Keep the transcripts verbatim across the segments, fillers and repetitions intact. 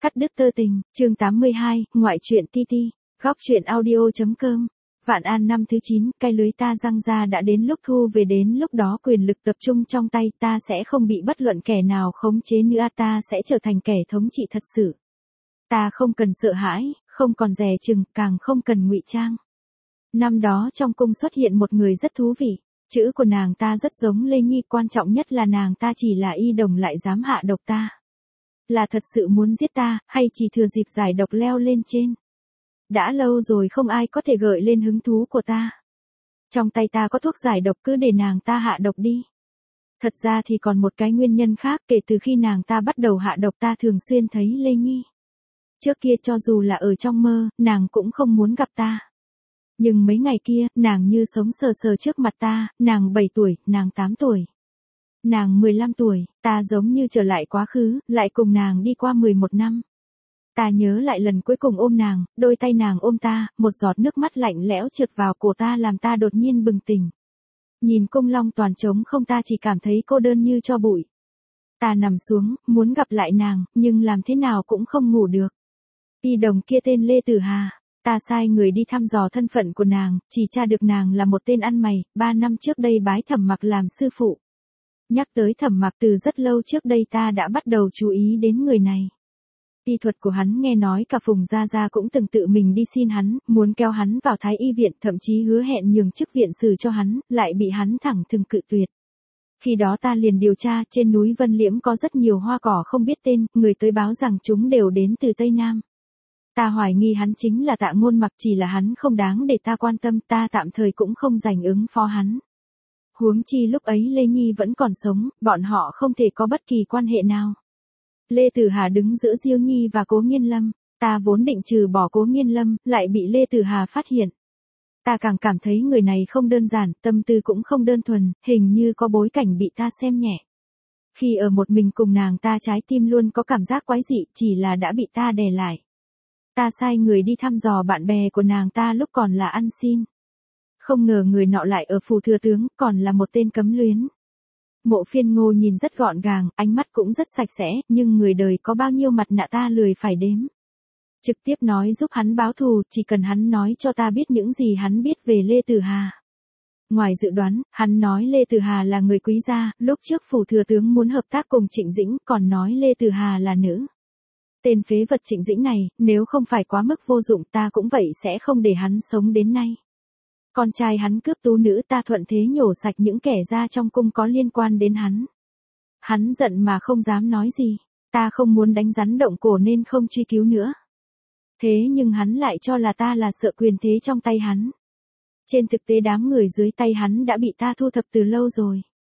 Cắt đứt tơ tình, chương tám mươi hai, ngoại truyện ti ti, góc truyện audio.com. Vạn An năm thứ chín, cái lưới ta răng ra đã đến lúc thu về, đến lúc đó quyền lực tập trung trong tay, ta sẽ không bị bất luận kẻ nào khống chế nữa, ta sẽ trở thành kẻ thống trị thật sự. Ta không cần sợ hãi, không còn dè chừng, càng không cần ngụy trang. Năm đó trong cung xuất hiện một người rất thú vị, chữ của nàng ta rất giống Lê Nhi, quan trọng nhất là nàng ta chỉ là y đồng lại dám hạ độc ta. Là thật sự muốn giết ta, hay chỉ thừa dịp giải độc leo lên trên? Đã lâu rồi không ai có thể gợi lên hứng thú của ta. Trong tay ta có thuốc giải độc, cứ để nàng ta hạ độc đi. Thật ra thì còn một cái nguyên nhân khác, kể từ khi nàng ta bắt đầu hạ độc ta thường xuyên thấy Lê Nhi. Trước kia cho dù là ở trong mơ, nàng cũng không muốn gặp ta. Nhưng mấy ngày kia, nàng như sống sờ sờ trước mặt ta, nàng bảy tuổi, nàng tám tuổi. Nàng mười lăm tuổi, ta giống như trở lại quá khứ, lại cùng nàng đi qua mười một năm. Ta nhớ lại lần cuối cùng ôm nàng, đôi tay nàng ôm ta, một giọt nước mắt lạnh lẽo trượt vào cổ ta làm ta đột nhiên bừng tỉnh. Nhìn cung long toàn trống không, ta chỉ cảm thấy cô đơn như tro bụi. Ta nằm xuống, muốn gặp lại nàng, nhưng làm thế nào cũng không ngủ được. Y đồng kia tên Lê Tử Hà. Ta sai người đi thăm dò thân phận của nàng, chỉ tra được nàng là một tên ăn mày, ba năm trước đây bái Thẩm Mặc làm sư phụ. Nhắc tới Thẩm Mặc, từ rất lâu trước đây ta đã bắt đầu chú ý đến người này. Y thuật của hắn nghe nói cả Phùng Gia Gia cũng từng tự mình đi xin hắn, muốn kéo hắn vào Thái Y viện, thậm chí hứa hẹn nhường chức viện sử cho hắn, lại bị hắn thẳng thừng cự tuyệt. Khi đó ta liền điều tra, trên núi Vân Liễm có rất nhiều hoa cỏ không biết tên, người tới báo rằng chúng đều đến từ Tây Nam. Ta hoài nghi hắn chính là Tạ Ngôn Mặc, chỉ là hắn không đáng để ta quan tâm, ta tạm thời cũng không dành ứng phó hắn. Huống chi lúc ấy Lê Nhi vẫn còn sống, bọn họ không thể có bất kỳ quan hệ nào. Lê Tử Hà đứng giữa Diêu Nhi và Cố Nghiên Lâm, ta vốn định trừ bỏ Cố Nghiên Lâm, lại bị Lê Tử Hà phát hiện. Ta càng cảm thấy người này không đơn giản, tâm tư cũng không đơn thuần, hình như có bối cảnh bị ta xem nhẹ. Khi ở một mình cùng nàng ta, trái tim luôn có cảm giác quái dị, chỉ là đã bị ta đè lại. Ta sai người đi thăm dò bạn bè của nàng ta lúc còn là ăn xin. Không ngờ người nọ lại ở phủ thừa tướng, còn là một tên cấm luyến. Mộ Phiên Ngô nhìn rất gọn gàng, ánh mắt cũng rất sạch sẽ, nhưng người đời có bao nhiêu mặt nạ ta lười phải đếm. Trực tiếp nói giúp hắn báo thù, chỉ cần hắn nói cho ta biết những gì hắn biết về Lê Tử Hà. Ngoài dự đoán, hắn nói Lê Tử Hà là người quý gia, lúc trước phủ thừa tướng muốn hợp tác cùng Trịnh Dĩnh, còn nói Lê Tử Hà là nữ. Tên phế vật Trịnh Dĩnh này, nếu không phải quá mức vô dụng, ta cũng vậy sẽ không để hắn sống đến nay. Con trai hắn cướp tú nữ, ta thuận thế nhổ sạch những kẻ ra trong cung có liên quan đến hắn. Hắn giận mà không dám nói gì, ta không muốn đánh rắn động cổ nên không truy cứu nữa. Thế nhưng hắn lại cho là ta là sợ quyền thế trong tay hắn. Trên thực tế đám người dưới tay hắn đã bị ta thu thập từ lâu rồi.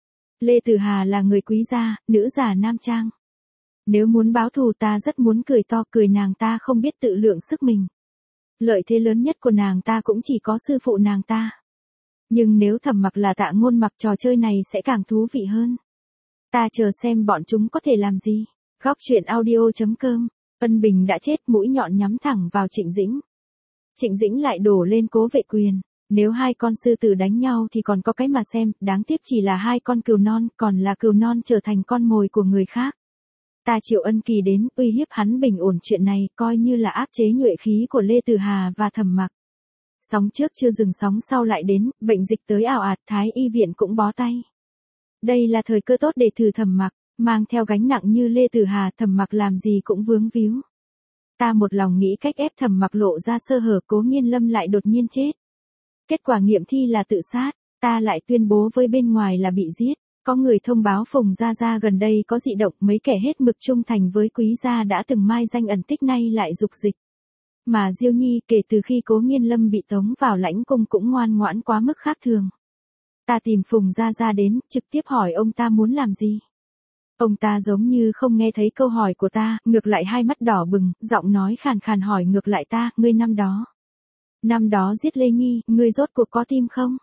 Lê Tử Hà là người quý gia, nữ giả nam trang. Nếu muốn báo thù, ta rất muốn cười to, cười nàng ta không biết tự lượng sức mình. Lợi thế lớn nhất của nàng ta cũng chỉ có sư phụ nàng ta. Nhưng nếu Thẩm Mặc là Tạ Ngôn Mặc, trò chơi này sẽ càng thú vị hơn. Ta chờ xem bọn chúng có thể làm gì. Góc truyện audio.com. Ân Bình đã chết, mũi nhọn nhắm thẳng vào Trịnh Dĩnh. Trịnh Dĩnh lại đổ lên Cố Vệ Quyền. Nếu hai con sư tử đánh nhau thì còn có cái mà xem, đáng tiếc chỉ là hai con cừu non, còn là cừu non trở thành con mồi của người khác. Ta triệu Ân Kỳ đến, uy hiếp hắn bình ổn chuyện này, coi như là áp chế nhuệ khí của Lê Tử Hà và Thẩm Mặc. Sóng trước chưa dừng sóng sau lại đến, bệnh dịch tới ào ạt, Thái Y viện cũng bó tay. Đây là thời cơ tốt để thử Thẩm Mặc, mang theo gánh nặng như Lê Tử Hà, Thẩm Mặc làm gì cũng vướng víu. Ta một lòng nghĩ cách ép Thẩm Mặc lộ ra sơ hở, Cố Nghiên Lâm lại đột nhiên chết. Kết quả nghiệm thi là tự sát, ta lại tuyên bố với bên ngoài là bị giết. Có người thông báo Phùng Gia Gia gần đây có dị động, mấy kẻ hết mực trung thành với quý gia đã từng mai danh ẩn tích nay lại dục dịch. Mà Diêu Nhi kể từ khi Cố Nghiên Lâm bị tống vào lãnh cung cũng ngoan ngoãn quá mức khác thường. Ta tìm Phùng Gia Gia đến, trực tiếp hỏi ông ta muốn làm gì. Ông ta giống như không nghe thấy câu hỏi của ta, ngược lại hai mắt đỏ bừng, giọng nói khàn khàn hỏi ngược lại ta, ngươi năm đó. Năm đó giết Lê Nhi, ngươi rốt cuộc có tim không?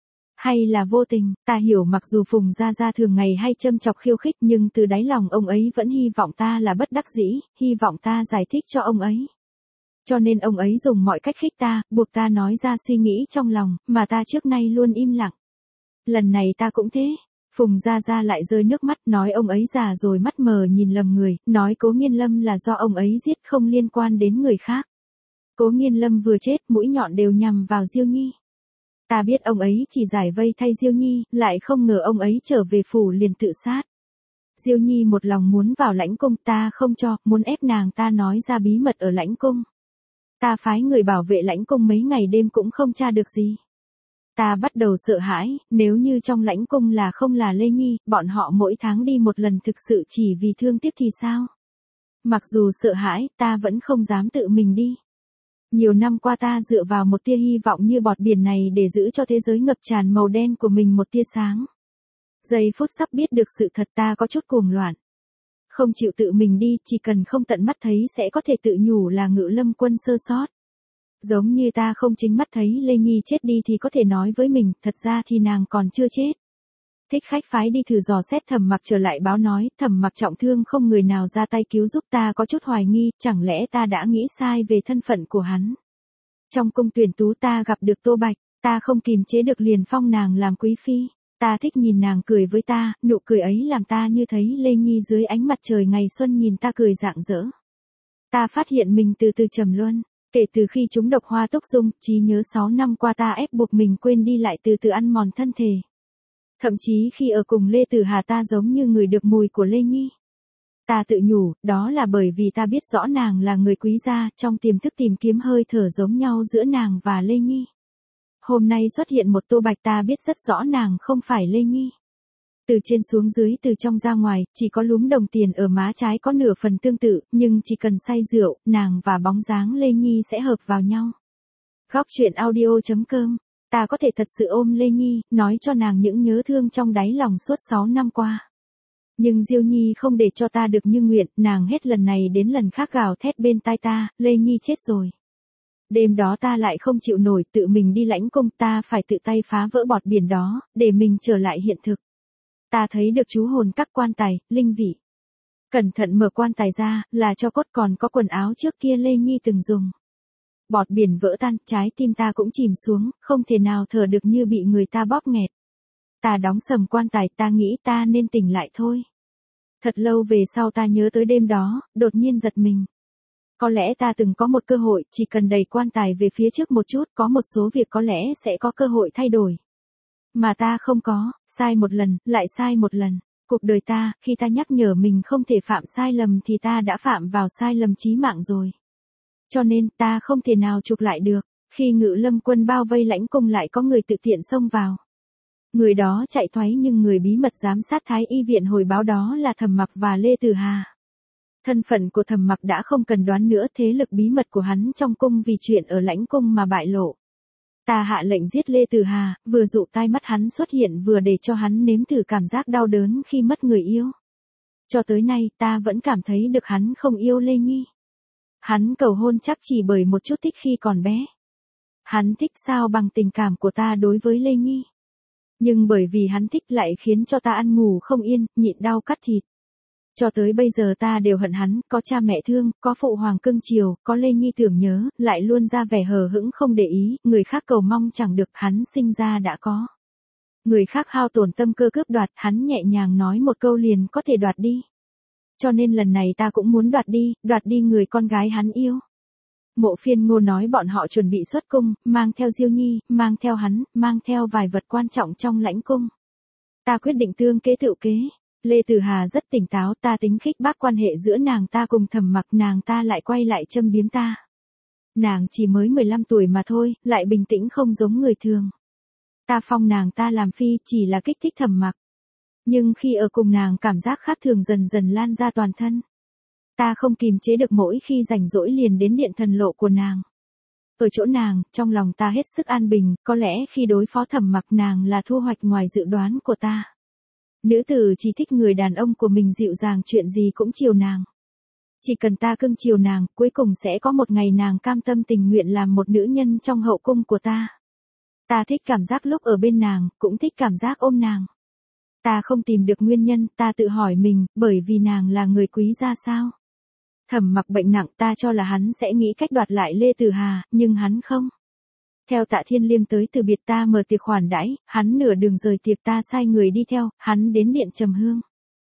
Hay là vô tình? Ta hiểu mặc dù Phùng Gia Gia thường ngày hay châm chọc khiêu khích, nhưng từ đáy lòng ông ấy vẫn hy vọng ta là bất đắc dĩ, hy vọng ta giải thích cho ông ấy. Cho nên ông ấy dùng mọi cách khích ta, buộc ta nói ra suy nghĩ trong lòng, mà ta trước nay luôn im lặng. Lần này ta cũng thế. Phùng Gia Gia lại rơi nước mắt, nói ông ấy già rồi mắt mờ nhìn lầm người, nói Cố Nghiên Lâm là do ông ấy giết không liên quan đến người khác. Cố Nghiên Lâm vừa chết, mũi nhọn đều nhằm vào Diêu Nhi. Ta biết ông ấy chỉ giải vây thay Diêu Nhi, lại không ngờ ông ấy trở về phủ liền tự sát. Diêu Nhi một lòng muốn vào lãnh cung, ta không cho, muốn ép nàng ta nói ra bí mật ở lãnh cung. Ta phái người bảo vệ lãnh cung mấy ngày đêm cũng không tra được gì. Ta bắt đầu sợ hãi, nếu như trong lãnh cung là không là Lê Nhi, bọn họ mỗi tháng đi một lần thực sự chỉ vì thương tiếc thì sao? Mặc dù sợ hãi, ta vẫn không dám tự mình đi. Nhiều năm qua ta dựa vào một tia hy vọng như bọt biển này để giữ cho thế giới ngập tràn màu đen của mình một tia sáng. Giây phút sắp biết được sự thật ta có chút cuồng loạn. Không chịu tự mình đi, chỉ cần không tận mắt thấy sẽ có thể tự nhủ là Ngự Lâm Quân sơ sót. Giống như ta không chính mắt thấy Lê Nhi chết đi thì có thể nói với mình, thật ra thì nàng còn chưa chết. Thích Khách phái đi thử dò xét Thẩm Mặc trở lại báo nói, Thẩm Mặc trọng thương không người nào ra tay cứu giúp, ta có chút hoài nghi, chẳng lẽ ta đã nghĩ sai về thân phận của hắn. Trong cung tuyển tú ta gặp được Tô Bạch, ta không kìm chế được liền phong nàng làm quý phi. Ta thích nhìn nàng cười với ta, nụ cười ấy làm ta như thấy Lê Nhi dưới ánh mặt trời ngày xuân nhìn ta cười rạng rỡ. Ta phát hiện mình từ từ trầm luân, kể từ khi trúng độc hoa túc dung, trí nhớ sáu năm qua ta ép buộc mình quên đi lại từ từ ăn mòn thân thể. Thậm chí khi ở cùng Lê Tử Hà ta giống như người được mùi của Lê Nhi. Ta tự nhủ, đó là bởi vì ta biết rõ nàng là người quý gia, trong tiềm thức tìm kiếm hơi thở giống nhau giữa nàng và Lê Nhi. Hôm nay xuất hiện một Tô Bạch, ta biết rất rõ nàng không phải Lê Nhi. Từ trên xuống dưới, từ trong ra ngoài, chỉ có lúm đồng tiền ở má trái có nửa phần tương tự, nhưng chỉ cần say rượu, nàng và bóng dáng Lê Nhi sẽ hợp vào nhau. Góc truyện audio chấm com. Ta có thể thật sự ôm Lê Nhi, nói cho nàng những nhớ thương trong đáy lòng suốt sáu năm qua. Nhưng Diêu Nhi không để cho ta được như nguyện, nàng hết lần này đến lần khác gào thét bên tai ta, Lê Nhi chết rồi. Đêm đó ta lại không chịu nổi, tự mình đi lãnh cung, ta phải tự tay phá vỡ bọt biển đó, để mình trở lại hiện thực. Ta thấy được chú hồn các quan tài, linh vị. Cẩn thận mở quan tài ra, là cho cốt, còn có quần áo trước kia Lê Nhi từng dùng. Bọt biển vỡ tan, trái tim ta cũng chìm xuống, không thể nào thở được, như bị người ta bóp nghẹt. Ta đóng sầm quan tài, ta nghĩ ta nên tỉnh lại thôi. Thật lâu về sau ta nhớ tới đêm đó, đột nhiên giật mình. Có lẽ ta từng có một cơ hội, chỉ cần đẩy quan tài về phía trước một chút, có một số việc có lẽ sẽ có cơ hội thay đổi. Mà ta không có, sai một lần, lại sai một lần. Cuộc đời ta, khi ta nhắc nhở mình không thể phạm sai lầm thì ta đã phạm vào sai lầm chí mạng rồi. Cho nên ta không thể nào chụp lại được. Khi Ngự Lâm Quân bao vây lãnh cung lại có người tự tiện xông vào. Người đó chạy thoái nhưng người bí mật giám sát Thái Y viện hồi báo đó là Thẩm Mặc và Lê Tử Hà. Thân phận của Thẩm Mặc đã không cần đoán nữa, thế lực bí mật của hắn trong cung vì chuyện ở lãnh cung mà bại lộ. Ta hạ lệnh giết Lê Tử Hà, vừa dụ tai mắt hắn xuất hiện vừa để cho hắn nếm thử cảm giác đau đớn khi mất người yêu. Cho tới nay ta vẫn cảm thấy được hắn không yêu Lê Nhi. Hắn cầu hôn chắc chỉ bởi một chút thích khi còn bé. Hắn thích sao bằng tình cảm của ta đối với Lê Nhi. Nhưng bởi vì hắn thích lại khiến cho ta ăn ngủ không yên, nhịn đau cắt thịt. Cho tới bây giờ ta đều hận hắn, có cha mẹ thương, có phụ hoàng cưng chiều, có Lê Nhi tưởng nhớ, lại luôn ra vẻ hờ hững không để ý, người khác cầu mong chẳng được, hắn sinh ra đã có. Người khác hao tổn tâm cơ cướp đoạt, hắn nhẹ nhàng nói một câu liền có thể đoạt đi. Cho nên lần này ta cũng muốn đoạt đi, đoạt đi người con gái hắn yêu. Mộ Phiên Ngô nói bọn họ chuẩn bị xuất cung, mang theo Diêu Nhi, mang theo hắn, mang theo vài vật quan trọng trong lãnh cung. Ta quyết định tương kế tự kế. Lê Tử Hà rất tỉnh táo, ta tính khích bác quan hệ giữa nàng ta cùng Thẩm Mặc, nàng ta lại quay lại châm biếm ta. Nàng chỉ mới mười lăm tuổi mà thôi, lại bình tĩnh không giống người thường. Ta phong nàng ta làm phi chỉ là kích thích Thẩm Mặc. Nhưng khi ở cùng nàng cảm giác khác thường dần dần lan ra toàn thân. Ta không kìm chế được, mỗi khi rảnh rỗi liền đến điện thần lộ của nàng. Ở chỗ nàng, trong lòng ta hết sức an bình, có lẽ khi đối phó Thẩm Mặc nàng là thu hoạch ngoài dự đoán của ta. Nữ tử chỉ thích người đàn ông của mình dịu dàng, chuyện gì cũng chiều nàng. Chỉ cần ta cưng chiều nàng, cuối cùng sẽ có một ngày nàng cam tâm tình nguyện làm một nữ nhân trong hậu cung của ta. Ta thích cảm giác lúc ở bên nàng, cũng thích cảm giác ôm nàng. Ta không tìm được nguyên nhân, ta tự hỏi mình, bởi vì nàng là người quý gia sao? Thẩm Mặc bệnh nặng, ta cho là hắn sẽ nghĩ cách đoạt lại Lê Tử Hà, nhưng hắn không. Theo Tạ Thiên Liêm tới từ biệt ta mở tiệc khoản đãi, hắn nửa đường rời tiệc ta sai người đi theo, hắn đến điện trầm hương.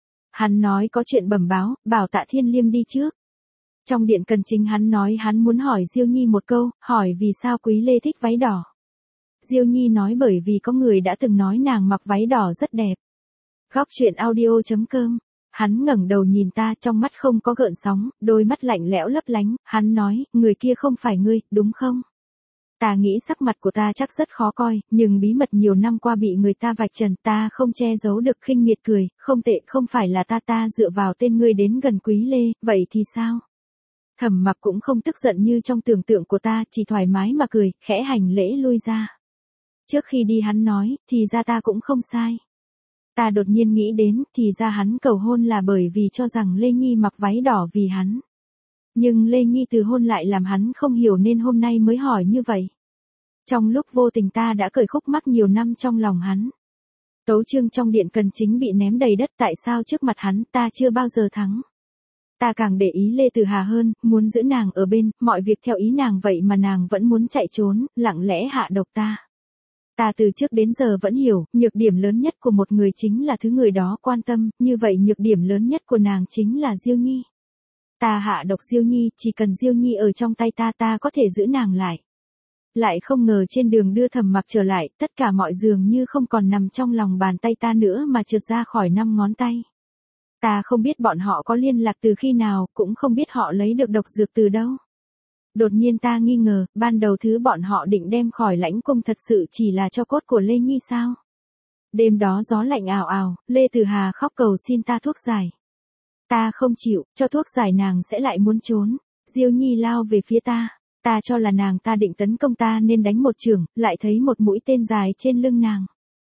Hắn nói có chuyện bẩm báo, bảo Tạ Thiên Liêm đi trước. Trong điện cần chính hắn nói hắn muốn hỏi Diêu Nhi một câu, hỏi vì sao Quý Lê thích váy đỏ. Diêu Nhi nói bởi vì có người đã từng nói nàng mặc váy đỏ rất đẹp. Góc truyện audio chấm com. Hắn ngẩng đầu nhìn ta, trong mắt không có gợn sóng, đôi mắt lạnh lẽo lấp lánh, hắn nói, người kia không phải ngươi, đúng không? Ta nghĩ sắc mặt của ta chắc rất khó coi, nhưng bí mật nhiều năm qua bị người ta vạch trần, ta không che giấu được, khinh miệt cười, không tệ, không phải là ta ta dựa vào tên ngươi đến gần Quý Lê, vậy thì sao? Thẩm Mặc cũng không tức giận như trong tưởng tượng của ta, chỉ thoải mái mà cười, khẽ hành lễ lui ra. Trước khi đi hắn nói, thì ra ta cũng không sai. Ta đột nhiên nghĩ đến, thì ra hắn cầu hôn là bởi vì cho rằng Lê Nhi mặc váy đỏ vì hắn. Nhưng Lê Nhi từ hôn lại làm hắn không hiểu nên hôm nay mới hỏi như vậy. Trong lúc vô tình ta đã cởi khúc mắc nhiều năm trong lòng hắn. Tấu chương trong điện cần chính bị ném đầy đất, tại sao trước mặt hắn ta chưa bao giờ thắng. Ta càng để ý Lê Tử Hà hơn, muốn giữ nàng ở bên, mọi việc theo ý nàng vậy mà nàng vẫn muốn chạy trốn, lặng lẽ hạ độc ta. Ta từ trước đến giờ vẫn hiểu, nhược điểm lớn nhất của một người chính là thứ người đó quan tâm, như vậy nhược điểm lớn nhất của nàng chính là Diêu Nhi. Ta hạ độc Diêu Nhi, chỉ cần Diêu Nhi ở trong tay ta ta có thể giữ nàng lại. Lại không ngờ trên đường đưa Thẩm Mặc trở lại, tất cả mọi dường như không còn nằm trong lòng bàn tay ta nữa mà trượt ra khỏi năm ngón tay. Ta không biết bọn họ có liên lạc từ khi nào, cũng không biết họ lấy được độc dược từ đâu. Đột nhiên ta nghi ngờ, ban đầu thứ bọn họ định đem khỏi lãnh cung thật sự chỉ là cho cốt của Lê Nhi sao? Đêm đó gió lạnh ào ào, Lê Tử Hà khóc cầu xin ta thuốc giải. Ta không chịu, cho thuốc giải nàng sẽ lại muốn trốn. Diêu Nhi lao về phía ta, ta cho là nàng ta định tấn công ta nên đánh một chưởng, lại thấy một mũi tên dài trên lưng nàng.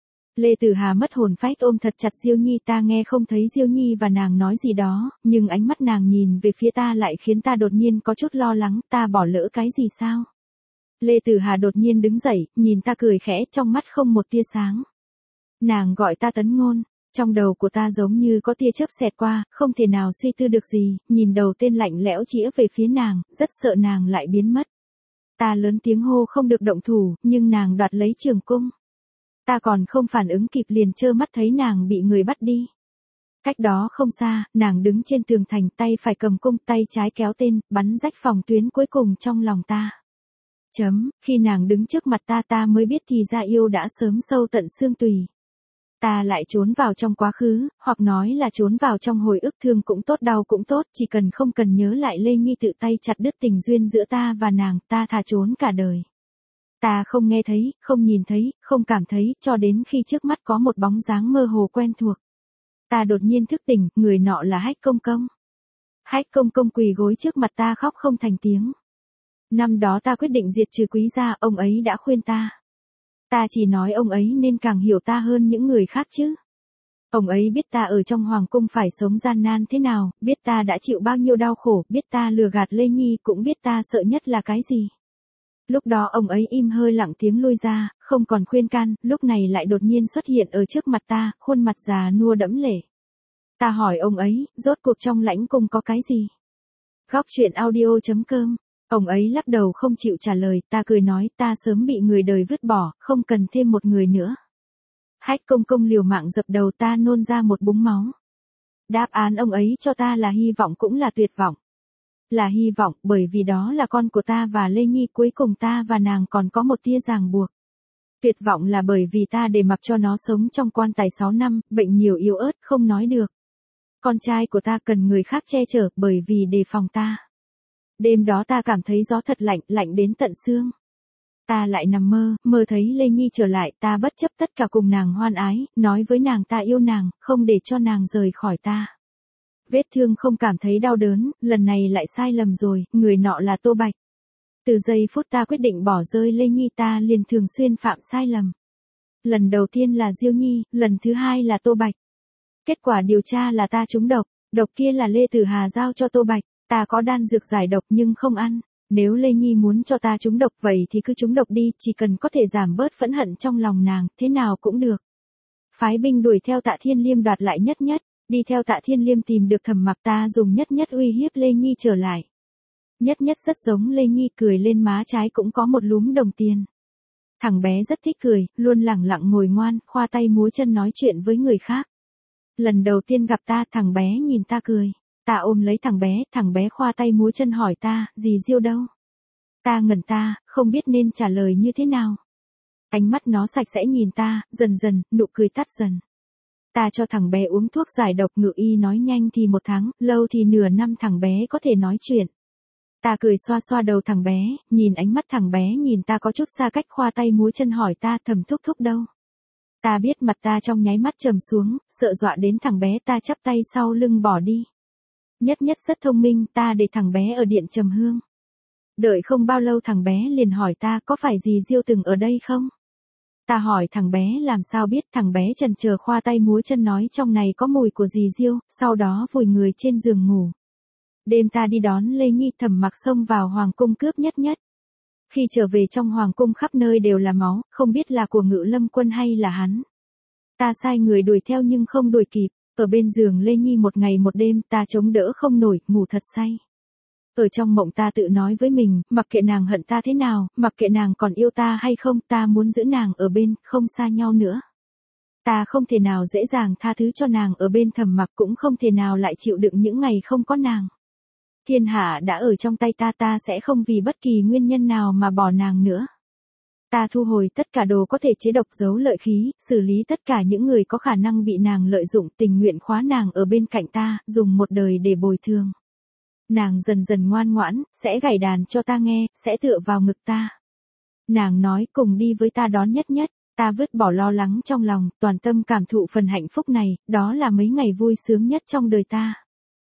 Lê Tử Hà mất hồn phách ôm thật chặt Diêu Nhi, ta nghe không thấy Diêu Nhi và nàng nói gì đó, nhưng ánh mắt nàng nhìn về phía ta lại khiến ta đột nhiên có chút lo lắng, ta bỏ lỡ cái gì sao? Lê Tử Hà đột nhiên đứng dậy, nhìn ta cười khẽ, trong mắt không một tia sáng. Nàng gọi ta Tấn Ngôn, trong đầu của ta giống như có tia chớp xẹt qua, không thể nào suy tư được gì, nhìn đầu tên lạnh lẽo chĩa về phía nàng, rất sợ nàng lại biến mất. Ta lớn tiếng hô không được động thủ, nhưng nàng đoạt lấy trường cung. Ta còn không phản ứng kịp liền trơ mắt thấy nàng bị người bắt đi. Cách đó không xa, nàng đứng trên tường thành, tay phải cầm cung, tay trái kéo tên, bắn rách phòng tuyến cuối cùng trong lòng ta. Chấm, khi nàng đứng trước mặt ta ta mới biết thì ra yêu đã sớm sâu tận xương tùy. Ta lại trốn vào trong quá khứ, hoặc nói là trốn vào trong hồi ức, thương cũng tốt đau cũng tốt, chỉ cần không cần nhớ lại Lê Nhi tự tay chặt đứt tình duyên giữa ta và nàng, ta thà trốn cả đời. Ta không nghe thấy, không nhìn thấy, không cảm thấy, cho đến khi trước mắt có một bóng dáng mơ hồ quen thuộc. Ta đột nhiên thức tỉnh, người nọ là Hách Công Công. Hách Công Công quỳ gối trước mặt ta khóc không thành tiếng. Năm đó ta quyết định diệt trừ Quý gia, ông ấy đã khuyên ta. Ta chỉ nói ông ấy nên càng hiểu ta hơn những người khác chứ. Ông ấy biết ta ở trong hoàng cung phải sống gian nan thế nào, biết ta đã chịu bao nhiêu đau khổ, biết ta lừa gạt Lê Nhi, cũng biết ta sợ nhất là cái gì. Lúc đó ông ấy im hơi lặng tiếng lui ra, không còn khuyên can, lúc này lại đột nhiên xuất hiện ở trước mặt ta, khuôn mặt già nua đẫm lệ. Ta hỏi ông ấy, rốt cuộc trong lãnh cung có cái gì? Góc truyện audio chấm com. Ông ấy lắc đầu không chịu trả lời, ta cười nói, ta sớm bị người đời vứt bỏ, không cần thêm một người nữa. Hách Công Công liều mạng dập đầu, ta nôn ra một búng máu. Đáp án ông ấy cho ta là hy vọng cũng là tuyệt vọng. Là hy vọng, bởi vì đó là con của ta và Lê Nhi, cuối cùng ta và nàng còn có một tia ràng buộc. Tuyệt vọng là bởi vì ta để mặc cho nó sống trong quan tài sáu năm, bệnh nhiều yếu ớt, không nói được. Con trai của ta cần người khác che chở, bởi vì đề phòng ta. Đêm đó ta cảm thấy gió thật lạnh, lạnh đến tận xương. Ta lại nằm mơ, mơ thấy Lê Nhi trở lại, ta bất chấp tất cả cùng nàng hoan ái, nói với nàng ta yêu nàng, không để cho nàng rời khỏi ta. Vết thương không cảm thấy đau đớn, lần này lại sai lầm rồi, người nọ là Tô Bạch. Từ giây phút ta quyết định bỏ rơi Lê Nhi ta liền thường xuyên phạm sai lầm. Lần đầu tiên là Diêu Nhi, lần thứ hai là Tô Bạch. Kết quả điều tra là ta trúng độc, độc kia là Lê Tử Hà giao cho Tô Bạch, ta có đan dược giải độc nhưng không ăn. Nếu Lê Nhi muốn cho ta trúng độc vậy thì cứ trúng độc đi, chỉ cần có thể giảm bớt phẫn hận trong lòng nàng, thế nào cũng được. Phái binh đuổi theo Tạ Thiên Liêm đoạt lại Nhất Nhất, đi theo Tạ Thiên Liêm tìm được Thẩm Mặc, ta dùng Nhất Nhất uy hiếp Lê Nhi trở lại. Nhất Nhất rất giống Lê Nhi, cười lên má trái cũng có một lúm đồng tiền. Thằng bé rất thích cười, luôn lẳng lặng ngồi ngoan, khoa tay múa chân nói chuyện với người khác. Lần đầu tiên gặp ta, thằng bé nhìn ta cười. Ta ôm lấy thằng bé, thằng bé khoa tay múa chân hỏi ta, dì Diêu đâu? Ta ngẩn ta, không biết nên trả lời như thế nào. Ánh mắt nó sạch sẽ nhìn ta, dần dần, nụ cười tắt dần. Ta cho thằng bé uống thuốc giải độc, ngự y nói nhanh thì một tháng, lâu thì nửa năm thằng bé có thể nói chuyện. Ta cười xoa xoa đầu thằng bé, nhìn ánh mắt thằng bé nhìn ta có chút xa cách, khoa tay múa chân hỏi ta, Thẩm thúc thúc đâu? Ta biết mặt ta trong nháy mắt trầm xuống, sợ dọa đến thằng bé, ta chắp tay sau lưng bỏ đi. Nhất Nhất rất thông minh, ta để thằng bé ở điện trầm hương. Đợi không bao lâu thằng bé liền hỏi ta, có phải dì Diêu từng ở đây không? Ta hỏi thằng bé làm sao biết, thằng bé chần chờ khoa tay múa chân nói trong này có mùi của dì Diêu, sau đó vùi người trên giường ngủ. Đêm ta đi đón Lê Nhi, Thẩm Mặc xông vào hoàng cung cướp Nhất Nhất. Khi trở về trong hoàng cung khắp nơi đều là máu, không biết là của Ngự Lâm Quân hay là hắn. Ta sai người đuổi theo nhưng không đuổi kịp, ở bên giường Lê Nhi một ngày một đêm ta chống đỡ không nổi, ngủ thật say. Ở trong mộng ta tự nói với mình, mặc kệ nàng hận ta thế nào, mặc kệ nàng còn yêu ta hay không, ta muốn giữ nàng ở bên, không xa nhau nữa. Ta không thể nào dễ dàng tha thứ cho nàng ở bên Thẩm Mặc, cũng không thể nào lại chịu đựng những ngày không có nàng. Thiên hạ đã ở trong tay ta, ta sẽ không vì bất kỳ nguyên nhân nào mà bỏ nàng nữa. Ta thu hồi tất cả đồ có thể chế độc, giấu lợi khí, xử lý tất cả những người có khả năng bị nàng lợi dụng, tình nguyện khóa nàng ở bên cạnh ta, dùng một đời để bồi thường. Nàng dần dần ngoan ngoãn, sẽ gảy đàn cho ta nghe, sẽ tựa vào ngực ta. Nàng nói cùng đi với ta đón Nhất Nhất, ta vứt bỏ lo lắng trong lòng, toàn tâm cảm thụ phần hạnh phúc này, đó là mấy ngày vui sướng nhất trong đời ta.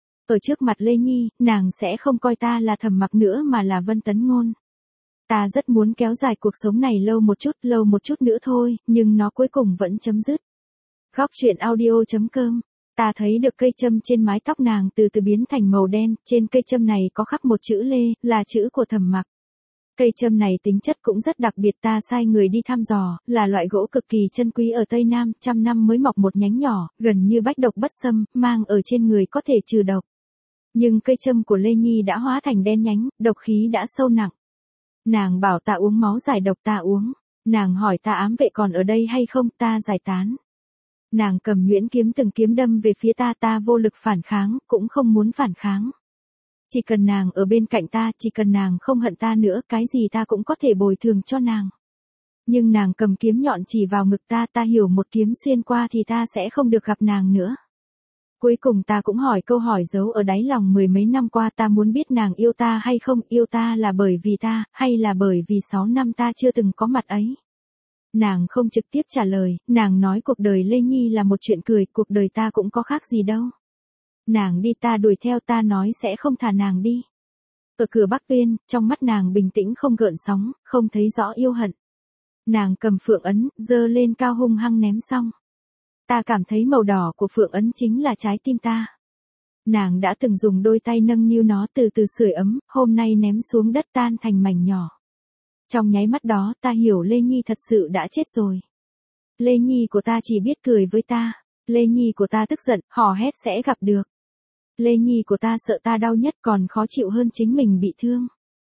Ở trước mặt Lê Nhi, nàng sẽ không coi ta là Thẩm Mặc nữa mà là Vân Tấn Ngôn. Ta rất muốn kéo dài cuộc sống này lâu một chút, lâu một chút nữa thôi, nhưng nó cuối cùng vẫn chấm dứt. Góc truyện audio chấm com. Ta thấy được cây châm trên mái tóc nàng từ từ biến thành màu đen, trên cây châm này có khắc một chữ Lê, là chữ của Thẩm Mặc. Cây châm này tính chất cũng rất đặc biệt, ta sai người đi thăm dò, là loại gỗ cực kỳ chân quý ở Tây Nam, trăm năm mới mọc một nhánh nhỏ, gần như bách độc bất xâm, mang ở trên người có thể trừ độc. Nhưng cây châm của Lê Nhi đã hóa thành đen nhánh, độc khí đã sâu nặng. Nàng bảo ta uống máu giải độc, ta uống. Nàng hỏi ta ám vệ còn ở đây hay không, ta giải tán. Nàng cầm nhuyễn kiếm từng kiếm đâm về phía ta, ta vô lực phản kháng, cũng không muốn phản kháng. Chỉ cần nàng ở bên cạnh ta, chỉ cần nàng không hận ta nữa, cái gì ta cũng có thể bồi thường cho nàng. Nhưng nàng cầm kiếm nhọn chỉ vào ngực ta, ta hiểu một kiếm xuyên qua thì ta sẽ không được gặp nàng nữa. Cuối cùng ta cũng hỏi câu hỏi giấu ở đáy lòng mười mấy năm qua, ta muốn biết nàng yêu ta hay không, yêu ta là bởi vì ta, hay là bởi vì sáu năm ta chưa từng có mặt ấy. Nàng không trực tiếp trả lời, nàng nói cuộc đời Lê Nhi là một chuyện cười, cuộc đời ta cũng có khác gì đâu. Nàng đi, ta đuổi theo, ta nói sẽ không thả nàng đi. Ở cửa Bắc Tuyên, trong mắt nàng bình tĩnh không gợn sóng, không thấy rõ yêu hận. Nàng cầm phượng ấn, giơ lên cao hung hăng ném xong. Ta cảm thấy màu đỏ của phượng ấn chính là trái tim ta. Nàng đã từng dùng đôi tay nâng niu nó từ từ sưởi ấm, hôm nay ném xuống đất tan thành mảnh nhỏ. Trong nháy mắt đó ta hiểu Lê Nhi thật sự đã chết rồi. Lê Nhi của ta chỉ biết cười với ta. Lê Nhi của ta tức giận, hò hét sẽ gặp được. Lê Nhi của ta sợ ta đau nhất, còn khó chịu hơn chính mình bị thương.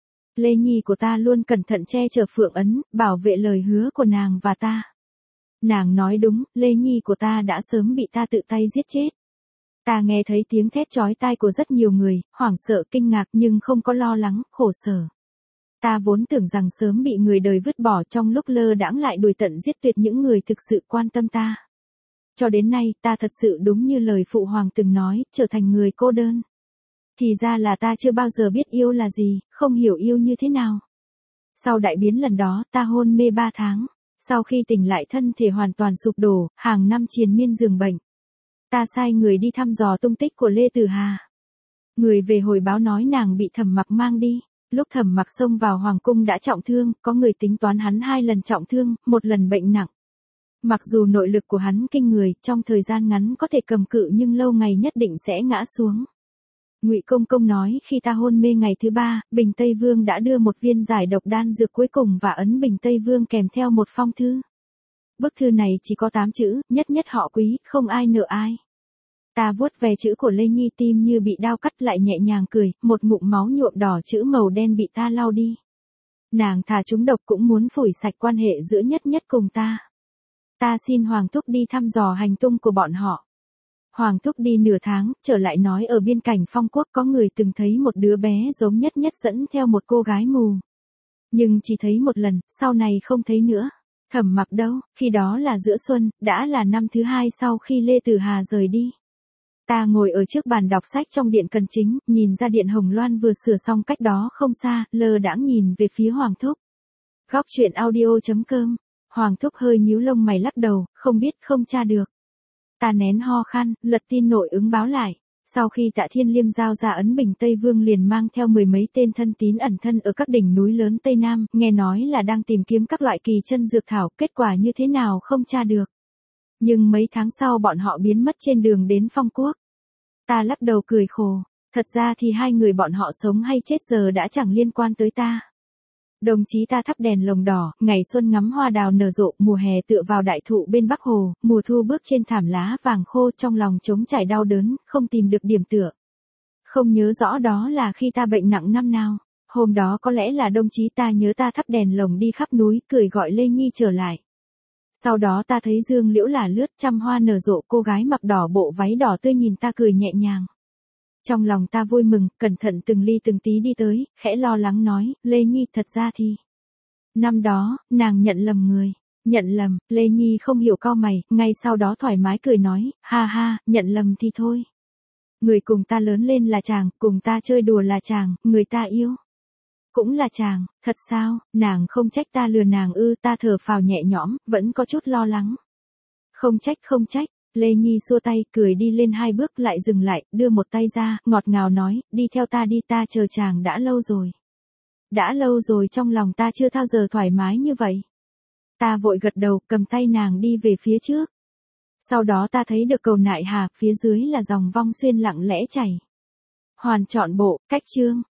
Lê Nhi của ta luôn cẩn thận che chở phượng ấn, bảo vệ lời hứa của nàng và ta. Nàng nói đúng, Lê Nhi của ta đã sớm bị ta tự tay giết chết. Ta nghe thấy tiếng thét chói tai của rất nhiều người, hoảng sợ kinh ngạc nhưng không có lo lắng, khổ sở. Ta vốn tưởng rằng sớm bị người đời vứt bỏ, trong lúc lơ đãng lại đuổi tận giết tuyệt những người thực sự quan tâm ta. Cho đến nay, ta thật sự đúng như lời Phụ Hoàng từng nói, trở thành người cô đơn. Thì ra là ta chưa bao giờ biết yêu là gì, không hiểu yêu như thế nào. Sau đại biến lần đó, ta hôn mê ba tháng. Sau khi tỉnh lại thân thể hoàn toàn sụp đổ, hàng năm triền miên giường bệnh. Ta sai người đi thăm dò tung tích của Lê Tử Hà. Người về hồi báo nói nàng bị Thẩm Mặc mang đi. Lúc Thẩm Mặc xông vào hoàng cung đã trọng thương, có người tính toán hắn hai lần trọng thương, một lần bệnh nặng. Mặc dù nội lực của hắn kinh người, trong thời gian ngắn có thể cầm cự nhưng lâu ngày nhất định sẽ ngã xuống. Ngụy Công Công nói khi ta hôn mê ngày thứ ba, Bình Tây Vương đã đưa một viên giải độc đan dược cuối cùng và ấn Bình Tây Vương kèm theo một phong thư. Bức thư này chỉ có tám chữ, Nhất Nhất họ Quý, không ai nợ ai. Ta vuốt về chữ của Lê Nhi, tim như bị đao cắt, lại nhẹ nhàng cười, một ngụm máu nhuộm đỏ chữ màu đen bị ta lau đi. Nàng thà trúng độc cũng muốn phủi sạch quan hệ giữa Nhất Nhất cùng ta. Ta xin Hoàng thúc đi thăm dò hành tung của bọn họ. Hoàng thúc đi nửa tháng, trở lại nói ở biên cảnh Phong Quốc có người từng thấy một đứa bé giống Nhất Nhất dẫn theo một cô gái mù. Nhưng chỉ thấy một lần, sau này không thấy nữa. Thẩm Mặc đâu, khi đó là giữa xuân, đã là năm thứ hai sau khi Lê Tử Hà rời đi. Ta ngồi ở trước bàn đọc sách trong điện Cần Chính, nhìn ra điện Hồng Loan vừa sửa xong cách đó không xa, lơ đãng nhìn về phía Hoàng thúc. Góc truyện audio chấm com. Hoàng thúc hơi nhíu lông mày lắc đầu, không biết không tra được. Ta nén ho khan, lật tin nội ứng báo lại. Sau khi Tạ Thiên Liêm giao ra ấn Bình Tây Vương liền mang theo mười mấy tên thân tín ẩn thân ở các đỉnh núi lớn Tây Nam, nghe nói là đang tìm kiếm các loại kỳ chân dược thảo, kết quả như thế nào không tra được. Nhưng mấy tháng sau bọn họ biến mất trên đường đến Phong Quốc. Ta lắc đầu cười khổ, thật ra thì hai người bọn họ sống hay chết giờ đã chẳng liên quan tới ta. Đồng chí ta thắp đèn lồng đỏ, ngày xuân ngắm hoa đào nở rộ, mùa hè tựa vào đại thụ bên Bắc Hồ, mùa thu bước trên thảm lá vàng khô, trong lòng trống trải đau đớn, không tìm được điểm tựa. Không nhớ rõ đó là khi ta bệnh nặng năm nào, hôm đó có lẽ là đồng chí ta nhớ ta thắp đèn lồng đi khắp núi, cười gọi Lê Nhi trở lại. Sau đó ta thấy dương liễu là lướt, trăm hoa nở rộ, cô gái mặc đỏ bộ váy đỏ tươi nhìn ta cười nhẹ nhàng. Trong lòng ta vui mừng, cẩn thận từng ly từng tí đi tới, khẽ lo lắng nói, Lê Nhi thật ra thì. Năm đó, nàng nhận lầm người. Nhận lầm, Lê Nhi không hiểu cau mày, ngay sau đó thoải mái cười nói, ha ha, nhận lầm thì thôi. Người cùng ta lớn lên là chàng, cùng ta chơi đùa là chàng, người ta yêu. Cũng là chàng, thật sao, nàng không trách ta lừa nàng ư, ta thở phào nhẹ nhõm, vẫn có chút lo lắng. Không trách không trách. Lê Nhi xua tay, cười đi lên hai bước lại dừng lại, đưa một tay ra, ngọt ngào nói, đi theo ta đi, ta chờ chàng đã lâu rồi. Đã lâu rồi, trong lòng ta chưa bao giờ thoải mái như vậy. Ta vội gật đầu, cầm tay nàng đi về phía trước. Sau đó ta thấy được cầu Nại Hà, phía dưới là dòng Vong Xuyên lặng lẽ chảy. Hoàn trọn bộ, cách chương.